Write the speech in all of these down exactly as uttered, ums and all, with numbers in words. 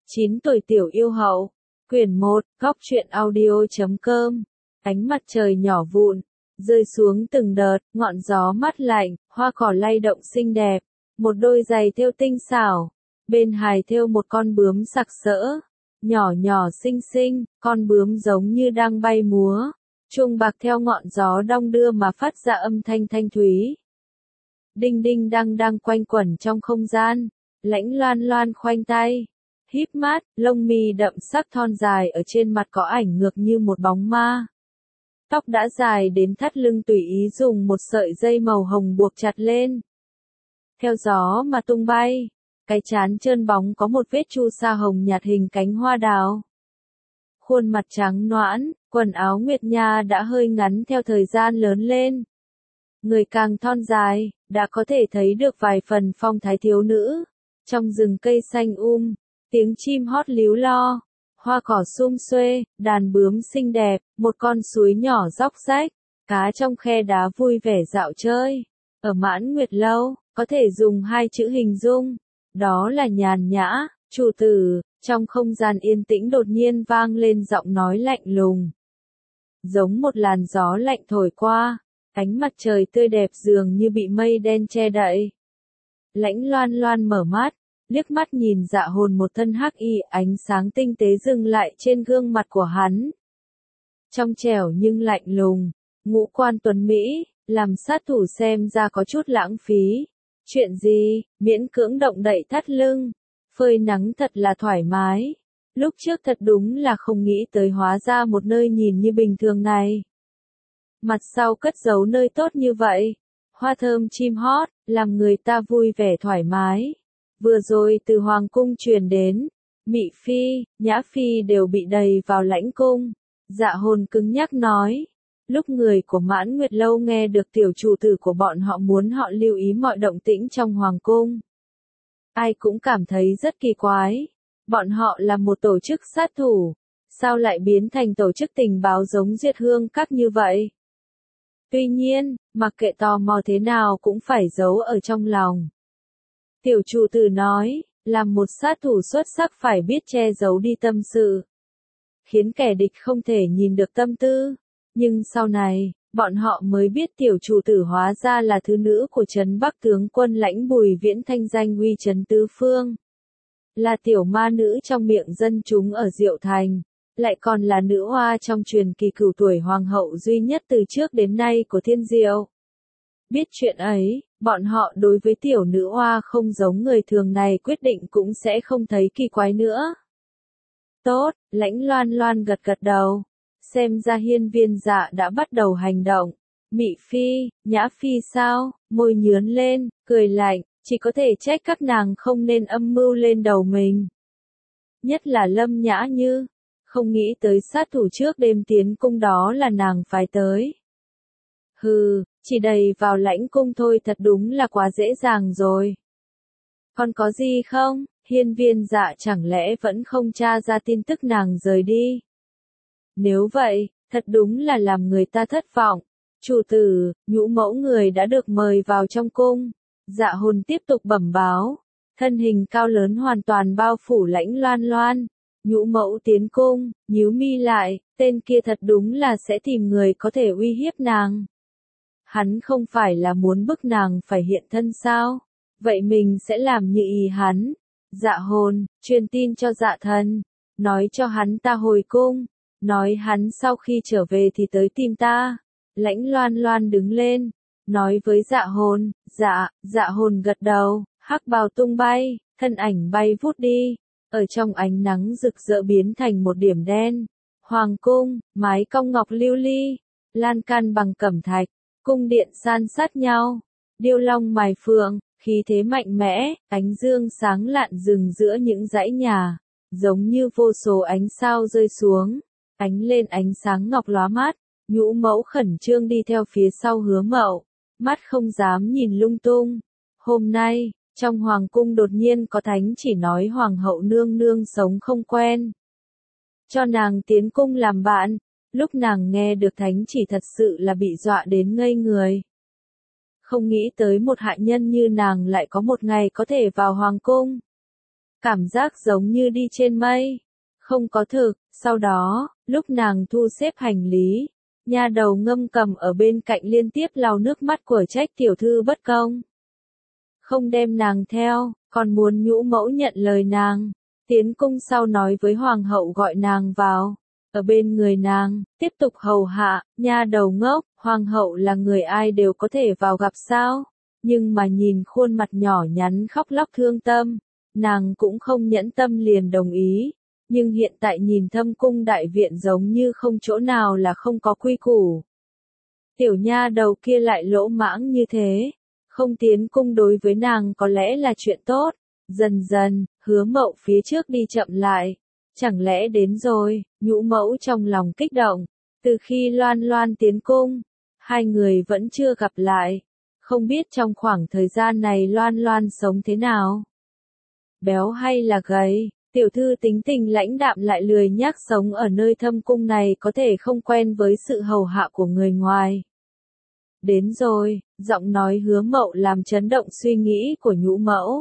chín tuổi tiểu yêu hậu. Quyển một, góc truyện audio.com. Ánh mặt trời nhỏ vụn, rơi xuống từng đợt, ngọn gió mát lạnh, hoa cỏ lay động xinh đẹp. Một đôi giày thêu tinh xảo, bên hài thêu một con bướm sặc sỡ, nhỏ nhỏ xinh xinh, con bướm giống như đang bay múa. Chuông bạc theo ngọn gió đong đưa mà phát ra âm thanh thanh thúy. Đinh đinh đang đang quanh quẩn trong không gian. Lãnh Loan Loan khoanh tay, híp mắt, lông mi đậm sắc thon dài ở trên mặt có ảnh ngược như một bóng ma. Tóc đã dài đến thắt lưng tùy ý dùng một sợi dây màu hồng buộc chặt lên. Theo gió mà tung bay, cái trán trơn bóng có một vết chu sa hồng nhạt hình cánh hoa đào. Khuôn mặt trắng nõn, quần áo nguyệt nha đã hơi ngắn theo thời gian lớn lên. Người càng thon dài, đã có thể thấy được vài phần phong thái thiếu nữ. Trong rừng cây xanh um, tiếng chim hót líu lo, hoa cỏ sum xuê, đàn bướm xinh đẹp, một con suối nhỏ róc rách, cá trong khe đá vui vẻ dạo chơi. Ở Mãn Nguyệt Lâu, có thể dùng hai chữ hình dung, đó là nhàn nhã. Chủ tử, trong không gian yên tĩnh đột nhiên vang lên giọng nói lạnh lùng. Giống một làn gió lạnh thổi qua, ánh mặt trời tươi đẹp dường như bị mây đen che đậy. Lãnh Loan Loan mở mắt, liếc mắt nhìn Dạ Hồn một thân hắc y, ánh sáng tinh tế dừng lại trên gương mặt của hắn. Trong trẻo nhưng lạnh lùng, ngũ quan tuấn mỹ, làm sát thủ xem ra có chút lãng phí. Chuyện gì, miễn cưỡng động đậy thắt lưng, phơi nắng thật là thoải mái. Lúc trước thật đúng là không nghĩ tới hóa ra một nơi nhìn như bình thường này. Mặt sau cất giấu nơi tốt như vậy. Hoa thơm chim hót, làm người ta vui vẻ thoải mái. Vừa rồi từ Hoàng cung truyền đến, Mị Phi, Nhã Phi đều bị đầy vào lãnh cung. Dạ Hồn cứng nhắc nói. Lúc người của Mãn Nguyệt Lâu nghe được tiểu chủ tử của bọn họ muốn họ lưu ý mọi động tĩnh trong Hoàng cung. Ai cũng cảm thấy rất kỳ quái. Bọn họ là một tổ chức sát thủ. Sao lại biến thành tổ chức tình báo giống Duyệt Hương Các như vậy? Tuy nhiên, mặc kệ tò mò thế nào cũng phải giấu ở trong lòng. Tiểu chủ tử nói, làm một sát thủ xuất sắc phải biết che giấu đi tâm sự. Khiến kẻ địch không thể nhìn được tâm tư. Nhưng sau này, bọn họ mới biết tiểu chủ tử hóa ra là thứ nữ của Trấn Bắc tướng quân Lãnh Bùi Viễn thanh danh uy trấn tứ phương. Là tiểu ma nữ trong miệng dân chúng ở Diệu Thành. Lại còn là nữ hoa trong truyền kỳ cửu tuổi hoàng hậu duy nhất từ trước đến nay của Thiên Diệu. Biết chuyện ấy, bọn họ đối với tiểu nữ hoa không giống người thường này quyết định cũng sẽ không thấy kỳ quái nữa. Tốt, Lãnh Loan Loan gật gật đầu. Xem ra Hiên Viên Dạ đã bắt đầu hành động. Mị Phi, Nhã Phi sao, môi nhướn lên, cười lạnh, chỉ có thể trách các nàng không nên âm mưu lên đầu mình. Nhất là Lâm Nhã Như. Không nghĩ tới sát thủ trước đêm tiến cung đó là nàng phái tới. Hừ, chỉ đầy vào lãnh cung thôi thật đúng là quá dễ dàng rồi. Còn có gì không? Hiên Viên Dạ chẳng lẽ vẫn không tra ra tin tức nàng rời đi? Nếu vậy, thật đúng là làm người ta thất vọng. Chủ tử, nhũ mẫu người đã được mời vào trong cung. Dạ Hồn tiếp tục bẩm báo. Thân hình cao lớn hoàn toàn bao phủ Lãnh Loan Loan. Nhũ mẫu tiến cung, nhíu mi lại, tên kia thật đúng là sẽ tìm người có thể uy hiếp nàng. Hắn không phải là muốn bức nàng phải hiện thân sao? Vậy mình sẽ làm như ý hắn. Dạ Hồn, truyền tin cho Dạ Thần, nói cho hắn ta hồi cung, nói hắn sau khi trở về thì tới tìm ta. Lãnh Loan Loan đứng lên, nói với Dạ Hồn. Dạ, Dạ Hồn gật đầu, hắc bào tung bay, thân ảnh bay vút đi. Ở trong ánh nắng rực rỡ biến thành một điểm đen. Hoàng cung, mái cong ngọc lưu ly, lan can bằng cẩm thạch, cung điện san sát nhau, điêu long mài phượng, khí thế mạnh mẽ, ánh dương sáng lạn rừng giữa những dãy nhà, giống như vô số ánh sao rơi xuống, ánh lên ánh sáng ngọc lóa mắt. Nhũ mẫu khẩn trương đi theo phía sau Hứa Mậu, mắt không dám nhìn lung tung. Hôm nay, trong hoàng cung đột nhiên có thánh chỉ nói hoàng hậu nương nương sống không quen. Cho nàng tiến cung làm bạn, lúc nàng nghe được thánh chỉ thật sự là bị dọa đến ngây người. Không nghĩ tới một hạ nhân như nàng lại có một ngày có thể vào hoàng cung. Cảm giác giống như đi trên mây. Không có thực, sau đó, lúc nàng thu xếp hành lý, nha đầu Ngâm Cầm ở bên cạnh liên tiếp lau nước mắt của trách tiểu thư bất công. Không đem nàng theo, còn muốn Nhũ mẫu nhận lời nàng. Tiến cung sau nói với hoàng hậu gọi nàng vào, ở bên người nàng, tiếp tục hầu hạ, nha đầu ngốc, hoàng hậu là người ai đều có thể vào gặp sao, nhưng mà nhìn khuôn mặt nhỏ nhắn khóc lóc thương tâm, nàng cũng không nhẫn tâm liền đồng ý, nhưng hiện tại nhìn Thâm cung đại viện giống như không chỗ nào là không có quy củ. Tiểu nha đầu kia lại lỗ mãng như thế, không tiến cung đối với nàng có lẽ là chuyện tốt. Dần dần, Hứa Mậu phía trước đi chậm lại. Chẳng lẽ đến rồi, Nhũ mẫu trong lòng kích động. Từ khi Loan Loan tiến cung, hai người vẫn chưa gặp lại. Không biết trong khoảng thời gian này Loan Loan sống thế nào? Béo hay là gầy? Tiểu thư tính tình lãnh đạm lại lười nhác sống ở nơi Thâm cung này có thể không quen với sự hầu hạ của người ngoài. Đến rồi, giọng nói Hứa Mậu làm chấn động suy nghĩ của Nhũ mẫu.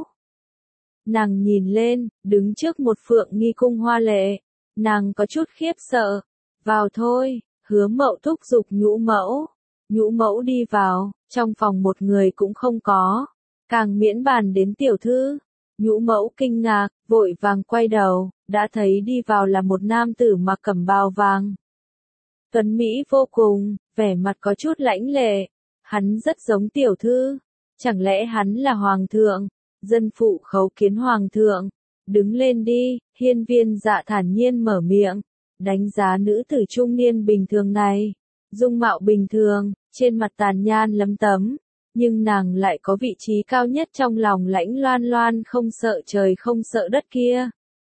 Nàng nhìn lên, đứng trước một phượng nghi cung hoa lệ. Nàng có chút khiếp sợ. Vào thôi, Hứa Mậu thúc giục Nhũ mẫu. Nhũ mẫu đi vào, trong phòng một người cũng không có. Càng miễn bàn đến tiểu thư. Nhũ mẫu kinh ngạc, vội vàng quay đầu, đã thấy đi vào là một nam tử mặc cẩm bào vàng. Tuấn Mỹ vô cùng, vẻ mặt có chút lãnh lệ. Hắn rất giống tiểu thư. Chẳng lẽ hắn là hoàng thượng? Dân phụ khấu kiến hoàng thượng. Đứng lên đi, Hiên Viên Dạ thản nhiên mở miệng. Đánh giá nữ tử trung niên bình thường này. Dung mạo bình thường, trên mặt tàn nhan lấm tấm. Nhưng nàng lại có vị trí cao nhất trong lòng Lãnh Loan Loan không sợ trời không sợ đất kia.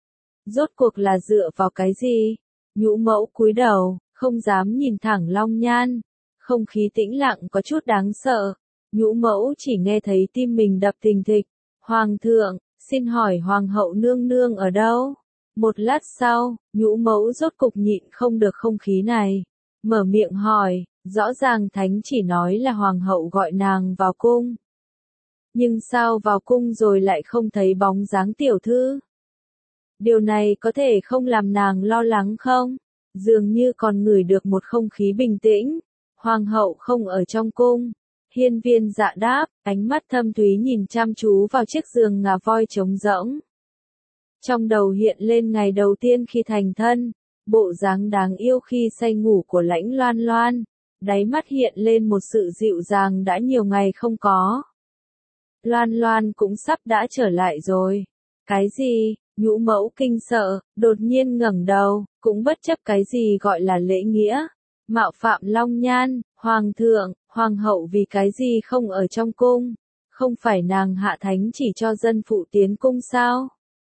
Rốt cuộc là dựa vào cái gì? Nhũ mẫu cúi đầu, không dám nhìn thẳng Long Nhan. Không khí tĩnh lặng có chút đáng sợ. Nhũ mẫu chỉ nghe thấy tim mình đập thình thịch. Hoàng thượng, xin hỏi hoàng hậu nương nương ở đâu? Một lát sau, Nhũ mẫu rốt cục nhịn không được không khí này. Mở miệng hỏi, rõ ràng thánh chỉ nói là hoàng hậu gọi nàng vào cung. Nhưng sao vào cung rồi lại không thấy bóng dáng tiểu thư? Điều này có thể không làm nàng lo lắng không? Dường như còn ngửi được một không khí bình tĩnh. Hoàng hậu không ở trong cung. Hiên Viên Dạ đáp, ánh mắt thâm thúy nhìn chăm chú vào chiếc giường ngà voi trống rỗng. Trong đầu hiện lên ngày đầu tiên khi thành thân, bộ dáng đáng yêu khi say ngủ của Lãnh Loan Loan, đáy mắt hiện lên một sự dịu dàng đã nhiều ngày không có. Loan Loan cũng sắp đã trở lại rồi. Cái gì? Nhũ mẫu kinh sợ, đột nhiên ngẩng đầu, cũng bất chấp cái gì gọi là lễ nghĩa. Mạo phạm Long Nhan, hoàng thượng, hoàng hậu vì cái gì không ở trong cung? Không phải nàng hạ thánh chỉ cho dân phụ tiến cung sao?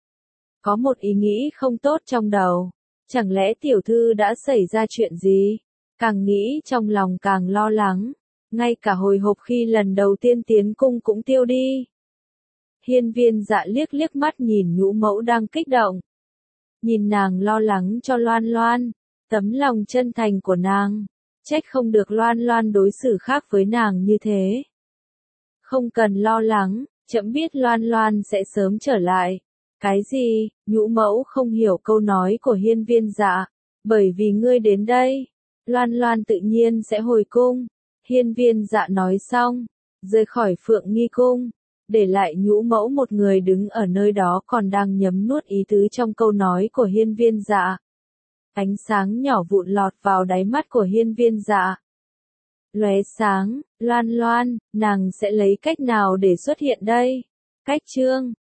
Có một ý nghĩ không tốt trong đầu. Chẳng lẽ tiểu thư đã xảy ra chuyện gì? Càng nghĩ trong lòng càng lo lắng. Ngay cả hồi hộp khi lần đầu tiên tiến cung cũng tiêu đi. Hiên Viên Dạ liếc liếc mắt nhìn Nhũ mẫu đang kích động. Nhìn nàng lo lắng cho Loan Loan. Tấm lòng chân thành của nàng. Trách không được Loan Loan đối xử khác với nàng như thế. Không cần lo lắng, chậm biết Loan Loan sẽ sớm trở lại. Cái gì? Nhũ mẫu không hiểu câu nói của Hiên Viên Dạ. Bởi vì ngươi đến đây, Loan Loan tự nhiên sẽ hồi cung. Hiên Viên Dạ nói xong, rời khỏi Phượng Nghi cung, để lại Nhũ mẫu một người đứng ở nơi đó còn đang nhấm nuốt ý tứ trong câu nói của Hiên Viên Dạ. Ánh sáng nhỏ vụn lọt vào đáy mắt của Hiên Viên Dạ. Lóe sáng, Loan Loan, nàng sẽ lấy cách nào để xuất hiện đây? Cách chương